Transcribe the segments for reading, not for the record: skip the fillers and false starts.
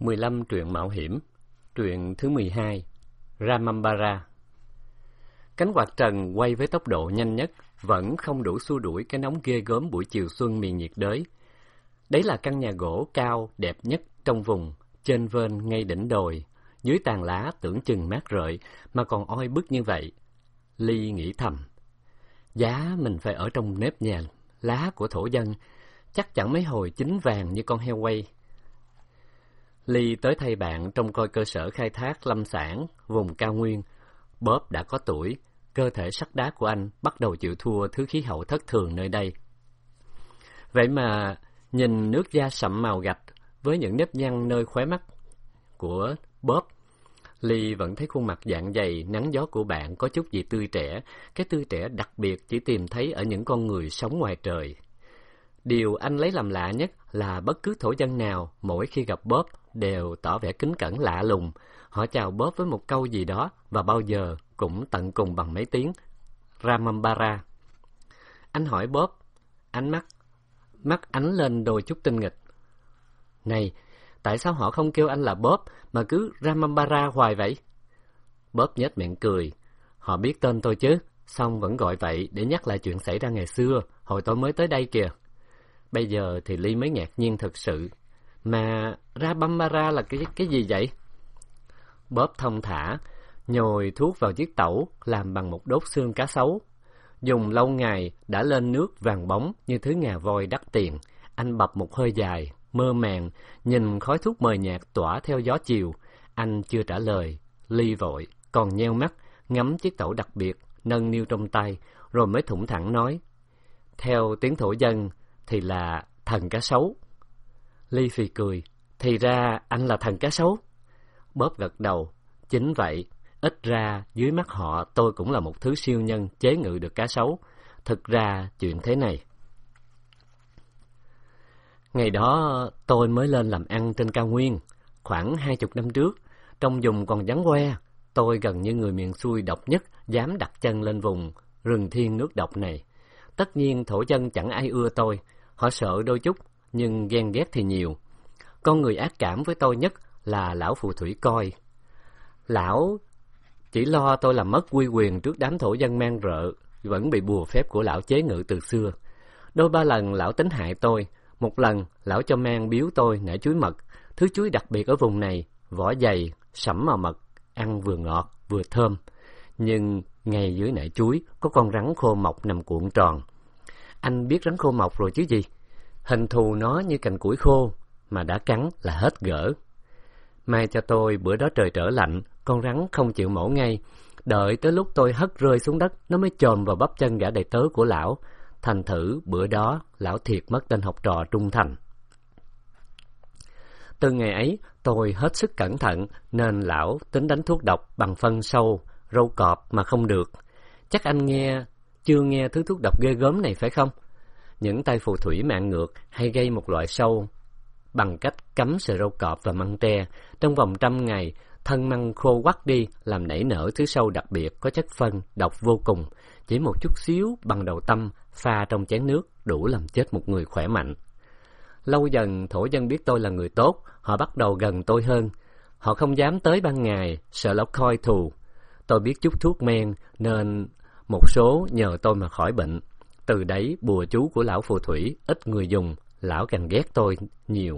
15 truyện mạo hiểm. Truyện thứ 12, Ramambara. Cánh quạt trần quay với tốc độ nhanh nhất, vẫn không đủ xua đuổi cái nóng ghê gớm buổi chiều xuân miền nhiệt đới. Đấy là căn nhà gỗ cao, đẹp nhất trong vùng, chênh vênh ngay đỉnh đồi, dưới tàn lá tưởng chừng mát rượi, mà còn oi bức như vậy. Ly nghĩ thầm, giá mình phải ở trong nếp nhà lá của thổ dân, chắc chẳng mấy hồi chín vàng như con heo quay. Ly tới thay bạn trông coi cơ sở khai thác lâm sản vùng cao nguyên. Bob đã có tuổi, cơ thể sắt đá của anh bắt đầu chịu thua thứ khí hậu thất thường nơi đây. Vậy mà nhìn nước da sậm màu gạch với những nếp nhăn nơi khóe mắt của Bob, Ly vẫn thấy khuôn mặt dạng dày nắng gió của bạn có chút gì tươi trẻ, cái tươi trẻ đặc biệt chỉ tìm thấy ở những con người sống ngoài trời. Điều anh lấy làm lạ nhất là bất cứ thổ dân nào mỗi khi gặp Bob đều tỏ vẻ kính cẩn lạ lùng. Họ chào Bob với một câu gì đó và bao giờ cũng tận cùng bằng mấy tiếng Ramambara. Anh hỏi Bob, ánh mắt ánh lên đôi chút tinh nghịch. Này, tại sao họ không kêu anh là Bob mà cứ Ramambara hoài vậy? Bob nhếch miệng cười. Họ biết tên tôi chứ, xong vẫn gọi vậy để nhắc lại chuyện xảy ra ngày xưa, hồi tôi mới tới đây kìa. Bây giờ thì Ly mới ngạc nhiên thực sự. Mà Ramambara là cái gì vậy? Bob thông thả, nhồi thuốc vào chiếc tẩu làm bằng một đốt xương cá sấu. Dùng lâu ngày đã lên nước vàng bóng như thứ ngà voi đắt tiền. Anh bập một hơi dài, mơ màng, nhìn khói thuốc mờ nhạt tỏa theo gió chiều. Anh chưa trả lời, Ly vội, còn nheo mắt, ngắm chiếc tẩu đặc biệt, nâng niu trong tay, rồi mới thủng thẳng nói. Theo tiếng thổ dân thì là thần cá sấu. Ly phì cười, thì ra anh là thần cá sấu. Bob gật đầu, chính vậy, ít ra dưới mắt họ tôi cũng là một thứ siêu nhân chế ngự được cá sấu. Thực ra chuyện thế này. Ngày đó tôi mới lên làm ăn trên cao nguyên, khoảng 20 năm trước, trong vùng còn vắng que, tôi gần như người miền xuôi độc nhất dám đặt chân lên vùng rừng thiên nước độc này. Tất nhiên thổ dân chẳng ai ưa tôi, họ sợ đôi chút, nhưng ghen ghét thì nhiều. Con người ác cảm với tôi nhất là lão phù thủy Coi. Lão chỉ lo tôi làm mất uy quyền trước đám thổ dân man rợ, vẫn bị bùa phép của lão chế ngự từ xưa. Đôi ba lần lão tính hại tôi, một lần lão cho mang biếu tôi nải chuối mật, thứ chuối đặc biệt ở vùng này, vỏ dày, sẫm màu mật, ăn vừa ngọt vừa thơm. Nhưng ngay dưới nải chuối có con rắn khô mọc nằm cuộn tròn. Anh biết rắn khô mọc rồi chứ gì? Hình thù nó như cành củi khô, mà đã cắn là hết gỡ. May cho tôi bữa đó trời trở lạnh, con rắn không chịu mổ ngay. Đợi tới lúc tôi hất rơi xuống đất, nó mới chồm vào bắp chân gã đầy tớ của lão. Thành thử bữa đó, lão thiệt mất tên học trò trung thành. Từ ngày ấy, tôi hết sức cẩn thận, nên lão tính đánh thuốc độc bằng phân sâu, râu cọp mà không được. Chắc anh chưa nghe thứ thuốc độc ghê gớm này phải không? Những tay phù thủy mạng ngược hay gây một loại sâu bằng cách cắm sợi râu cọp và măng tre. Trong vòng 100 ngày, thân măng khô quắt đi, làm nảy nở thứ sâu đặc biệt có chất phân độc vô cùng. Chỉ một chút xíu bằng đầu tăm pha trong chén nước đủ làm chết một người khỏe mạnh. Lâu dần thổ dân biết tôi là người tốt, họ bắt đầu gần tôi hơn. Họ không dám tới ban ngày, sợ lão Coi thù. Tôi biết chút thuốc men nên một số nhờ tôi mà khỏi bệnh. Từ đấy bùa chú của lão phù thủy ít người dùng, lão càng ghét tôi nhiều.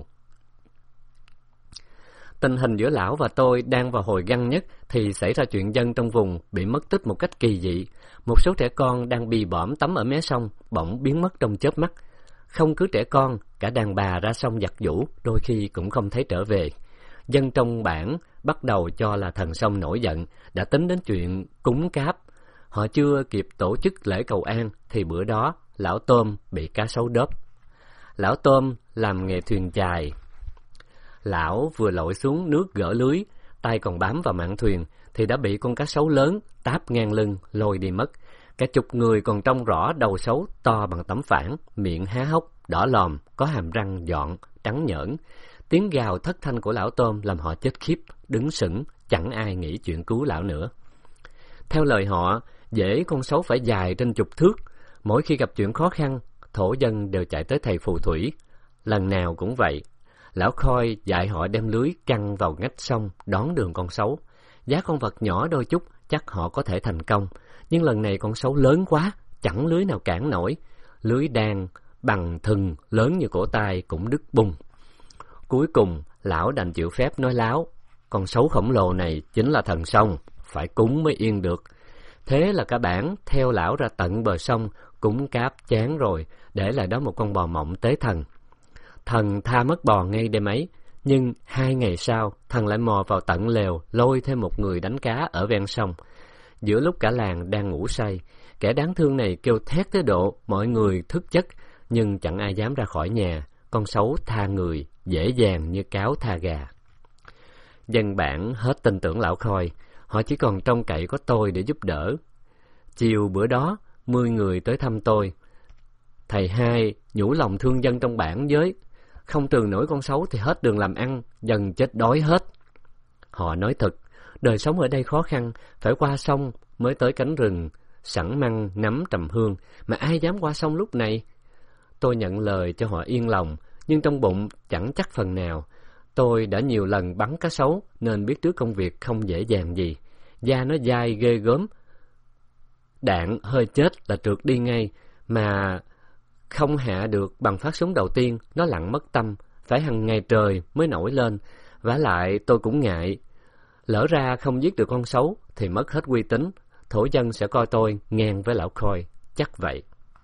Tình hình giữa lão và tôi đang vào hồi găng nhất thì xảy ra chuyện dân trong vùng bị mất tích một cách kỳ dị. Một số trẻ con đang bì bõm tắm ở mé sông bỗng biến mất trong chớp mắt. Không cứ trẻ con, cả đàn bà ra sông giặt giũ đôi khi cũng không thấy trở về. Dân trong bản bắt đầu cho là thần sông nổi giận, đã tính đến chuyện cúng cáp. Họ chưa kịp tổ chức lễ cầu an thì bữa đó lão Tôm bị cá sấu đớp. Lão Tôm làm nghề thuyền chài. Lão vừa lội xuống nước gỡ lưới, tay còn bám vào mạn thuyền thì đã bị con cá sấu lớn táp ngang lưng lôi đi mất. Cả chục người còn trông rõ đầu sấu to bằng tấm phản, miệng há hốc đỏ lòm, có hàm răng nhọn trắng nhởn. Tiếng gào thất thanh của lão Tôm làm họ chết khiếp, đứng sững, chẳng ai nghĩ chuyện cứu lão nữa. Theo lời họ, dễ con sấu phải dài trên chục thước. Mỗi khi gặp chuyện khó khăn, thổ dân đều chạy tới thầy phù thủy. Lần nào cũng vậy. Lão Khoi dạy họ đem lưới căng vào ngách sông đón đường con sấu. Giá con vật nhỏ đôi chút, chắc họ có thể thành công. Nhưng lần này con sấu lớn quá, chẳng lưới nào cản nổi. Lưới đan bằng thừng lớn như cổ tay cũng đứt bung. Cuối cùng, lão đành chịu phép nói láo. Con sấu khổng lồ này chính là thần sông, phải cúng mới yên được. Thế là cả bản theo lão ra tận bờ sông, cúng cáp chán rồi, để lại đó một con bò mộng tế thần. Thần tha mất bò ngay đêm ấy, nhưng 2 ngày sau, thần lại mò vào tận lều, lôi thêm một người đánh cá ở ven sông. Giữa lúc cả làng đang ngủ say, kẻ đáng thương này kêu thét tới độ mọi người thức giấc, nhưng chẳng ai dám ra khỏi nhà. Con sấu tha người, dễ dàng như cáo tha gà. Dân bản hết tin tưởng lão Khoi, họ chỉ còn trông cậy có tôi để giúp đỡ. Chiều bữa đó, 10 người tới thăm tôi. Thầy Hai nhủ lòng thương dân trong bản với, không trừ nổi con sấu thì hết đường làm ăn, dần chết đói hết. Họ nói thật, đời sống ở đây khó khăn, phải qua sông mới tới cánh rừng, sẵn măng, nấm, trầm hương, mà ai dám qua sông lúc này? Tôi nhận lời cho họ yên lòng, nhưng trong bụng chẳng chắc phần nào. Tôi đã nhiều lần bắn cá sấu, nên biết trước công việc không dễ dàng gì. Da nó dai ghê gớm, đạn hơi chết là trượt đi ngay, mà không hạ được bằng phát súng đầu tiên, nó lặn mất tâm, phải hàng ngày trời mới nổi lên. Vả lại tôi cũng ngại, lỡ ra không giết được con sấu thì mất hết uy tín, thổ dân sẽ coi tôi ngang với lão Khoi, chắc vậy.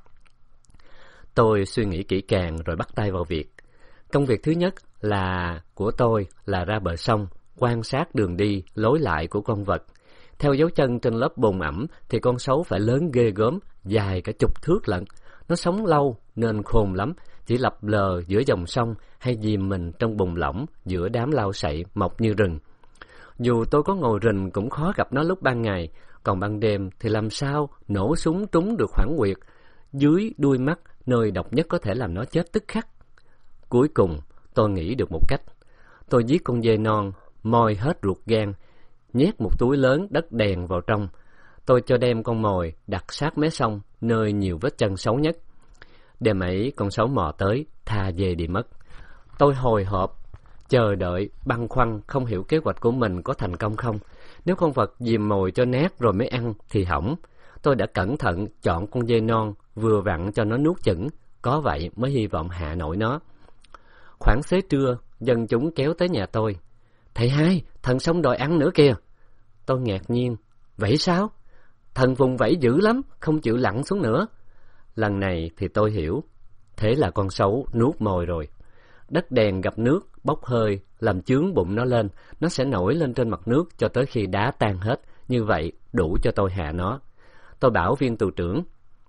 Tôi suy nghĩ kỹ càng rồi bắt tay vào việc. Công việc thứ nhất của tôi là ra bờ sông, quan sát đường đi, lối lại của con vật. Theo dấu chân trên lớp bùn ẩm thì con sấu phải lớn ghê gớm, dài cả chục thước lận. Nó sống lâu nên khôn lắm, chỉ lập lờ giữa dòng sông hay dìm mình trong bùn lỏng giữa đám lau sậy mọc như rừng. Dù tôi có ngồi rình cũng khó gặp nó lúc ban ngày, còn ban đêm thì làm sao nổ súng trúng được khoảng huyệt dưới đuôi mắt, nơi độc nhất có thể làm nó chết tức khắc. Cuối cùng tôi nghĩ được một cách. Tôi giết con dê non, moi hết ruột gan, nhét một túi lớn đất đèn vào trong. Tôi cho đem con mồi đặt sát mé sông, nơi nhiều vết chân xấu nhất. Đêm ấy con sấu mò tới, tha dê đi mất. Tôi hồi hộp, chờ đợi, băn khoăn, không hiểu kế hoạch của mình có thành công không. Nếu con vật dìm mồi cho nát rồi mới ăn thì hỏng. Tôi đã cẩn thận chọn con dê non, vừa vặn cho nó nuốt chửng, có vậy mới hy vọng hạ nổi nó. Khoảng xế trưa, dân chúng kéo tới nhà tôi. Thầy Hai, thần sông đòi ăn nữa kìa. Tôi ngạc nhiên, vậy sao? Thần vùng vẫy dữ lắm, không chịu lặn xuống nữa. Lần này thì tôi hiểu, thế là con sấu nuốt mồi rồi. Đất đèn gặp nước, bốc hơi, làm chướng bụng nó lên, nó sẽ nổi lên trên mặt nước cho tới khi đá tan hết, như vậy đủ cho tôi hạ nó. Tôi bảo viên tù trưởng,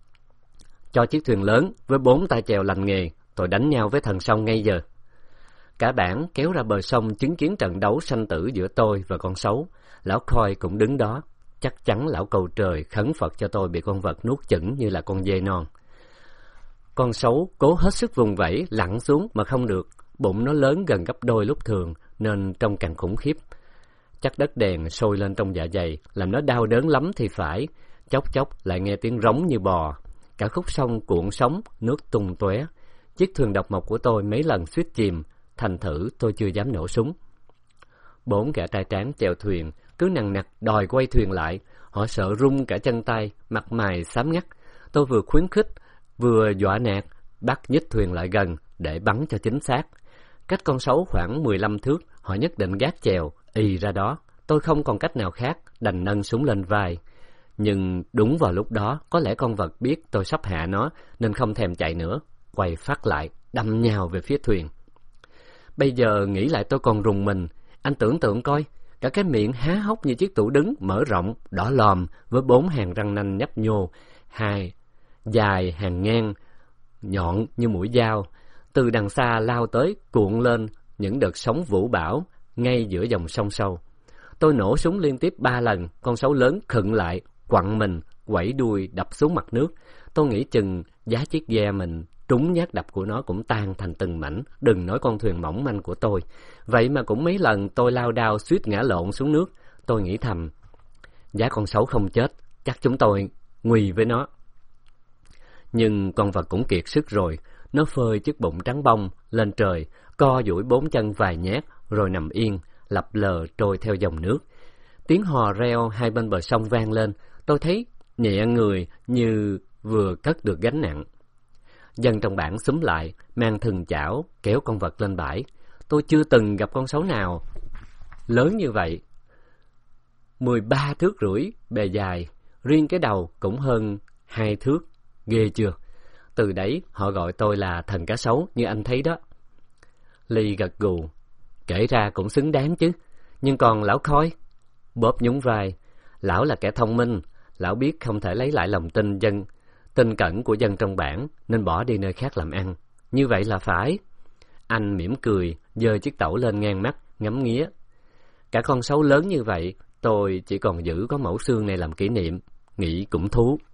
cho chiếc thuyền lớn với 4 tay chèo lành nghề, tôi đánh nhau với thần sông ngay giờ. Cả bản kéo ra bờ sông chứng kiến trận đấu sanh tử giữa tôi và con sấu. Lão Khoi cũng đứng đó, chắc chắn lão cầu trời khấn Phật cho tôi bị con vật nuốt chửng như là con dê non. Con sấu cố hết sức vùng vẫy lặn xuống mà không được, bụng nó lớn gần gấp đôi lúc thường nên trông càng khủng khiếp. Chắc đất đèn sôi lên trong dạ dày, làm nó đau đớn lắm thì phải. Chốc chốc lại nghe tiếng rống như bò. Cả khúc sông cuộn sóng, nước tung tóe. Chiếc thuyền độc mộc của tôi mấy lần suýt chìm, thành thử tôi chưa dám nổ súng. 4 gã trai tráng chèo thuyền cứ nằng nặc đòi quay thuyền lại. Họ sợ run cả chân tay, mặt mày xám ngắt. Tôi vừa khuyến khích vừa dọa nạt, bắt nhích thuyền lại gần để bắn cho chính xác. Cách con sấu khoảng 15 thước, họ nhất định gác chèo ì ra đó. Tôi không còn cách nào khác, đành nâng súng lên vai. Nhưng đúng vào lúc đó, có lẽ con vật biết tôi sắp hạ nó nên không thèm chạy nữa, quay phát lại đâm nhào về phía thuyền. Bây giờ nghĩ lại tôi còn rùng mình. Anh tưởng tượng coi, cả cái miệng há hốc như chiếc tủ đứng mở rộng, đỏ lòm với 4 hàng răng nanh nhấp nhô, dài hàng ngang, nhọn như mũi dao, từ đằng xa lao tới cuộn lên những đợt sóng vũ bão ngay giữa dòng sông sâu. Tôi nổ súng liên tiếp 3 lần, con sấu lớn khựng lại, quặn mình, quẩy đuôi đập xuống mặt nước. Tôi nghĩ chừng giá chiếc ghe mình trúng nhát đập của nó cũng tan thành từng mảnh, đừng nói con thuyền mỏng manh của tôi. Vậy mà cũng mấy lần tôi lao đao suýt ngã lộn xuống nước. Tôi nghĩ thầm, giá con sấu không chết, chắc chúng tôi nguy với nó. Nhưng con vật cũng kiệt sức rồi, Nó phơi chiếc bụng trắng bông lên trời, co duỗi 4 chân vài nhát, rồi nằm yên, lập lờ trôi theo dòng nước. Tiếng hò reo hai bên bờ sông vang lên, tôi thấy nhẹ người như vừa cất được gánh nặng. Dân trong bản xúm lại, mang thừng chảo, kéo con vật lên bãi. Tôi chưa từng gặp con sấu nào lớn như vậy. 13 thước rưỡi bề dài, riêng cái đầu cũng hơn 2 thước, ghê chưa? Từ đấy họ gọi tôi là thần cá sấu như anh thấy đó. Ly gật gù, kể ra cũng xứng đáng chứ. Nhưng còn lão Khôi? Bóp nhún vai, lão là kẻ thông minh, lão biết không thể lấy lại lòng tin cẩn của dân trong bản, nên bỏ đi nơi khác làm ăn. Như vậy là phải. Anh mỉm cười, giơ chiếc tẩu lên ngang mắt, ngắm nghía. Cả con sấu lớn như vậy, tôi chỉ còn giữ có mẫu xương này làm kỷ niệm, nghĩ cũng thú.